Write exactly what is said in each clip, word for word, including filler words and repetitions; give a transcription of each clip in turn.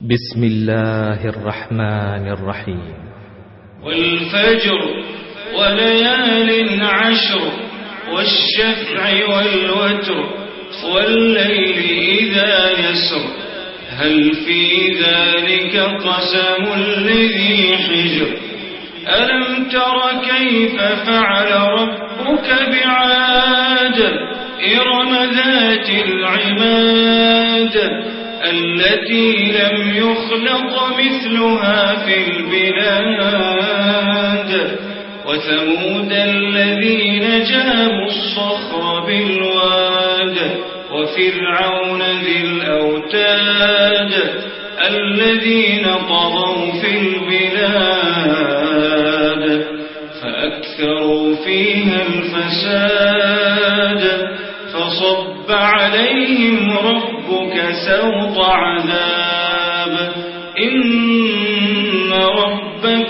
بسم الله الرحمن الرحيم. والفجر وليال عشر والشفع والوتر والليل إذا يسر هل في ذلك قسم لذي حجر ألم تر كيف فعل ربك بعاد إرم ذات العماد التي لم يخلق مثلها في البلاد وثمود الذين جابوا الصخر بالواد وفرعون ذي الأوتاد الذين طغوا في البلاد فأكثروا فيها الفساد فصب عليهم ربك سوط عذاب إن ربك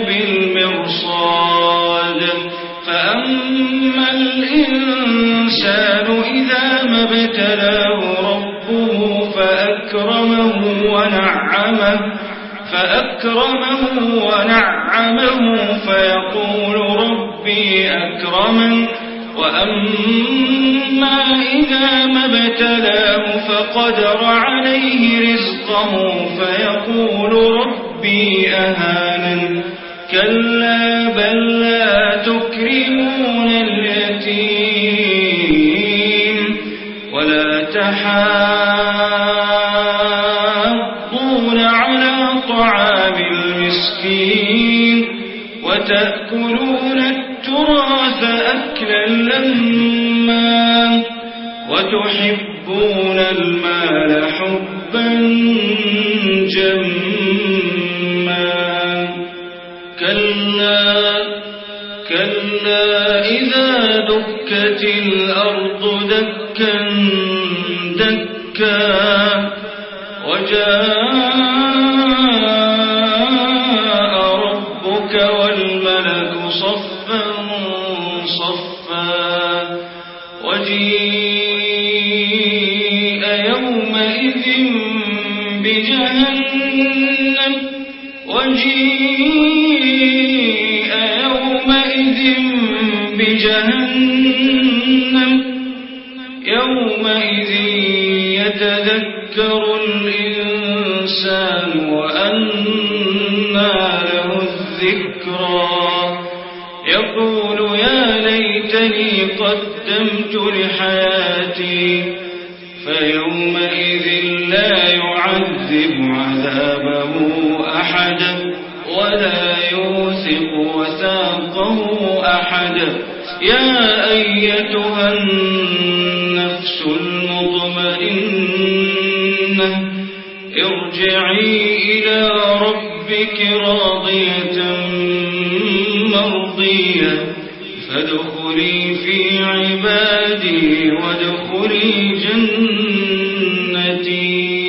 لبالمرصاد فأما الإنسان إذا ما ابتلاه ربه فأكرمه ونعمه فأكرمه ونعمه فيقول ربي أكرمن وأما إذا ما ابتلاه فقدر عليه رزقه فيقول ربي أهانن كلا بل لا تكرمون اليتيم ولا تحاضون على طعام المسكين وتأكلون التراث أكلا لما وتحبون المال حبا جما كلا كلا إذا دكت الأرض دكا دكا وجاء ربك والملك صفا صفا وجيء يومئذ بجهنم وجيء يومئذ بجهنم يومئذ يتذكر الإنسان وأنى له الذكرى يقول يا ليتني قدمت لحياتي فيومئذ لا يعذب عذابه أحد ولا يوثق وثاقه أحد يا أيتها النفس المطمئنة ارجعي إلى ربك راضية مرضية فادخلي في عبادي وادخلي جنتي.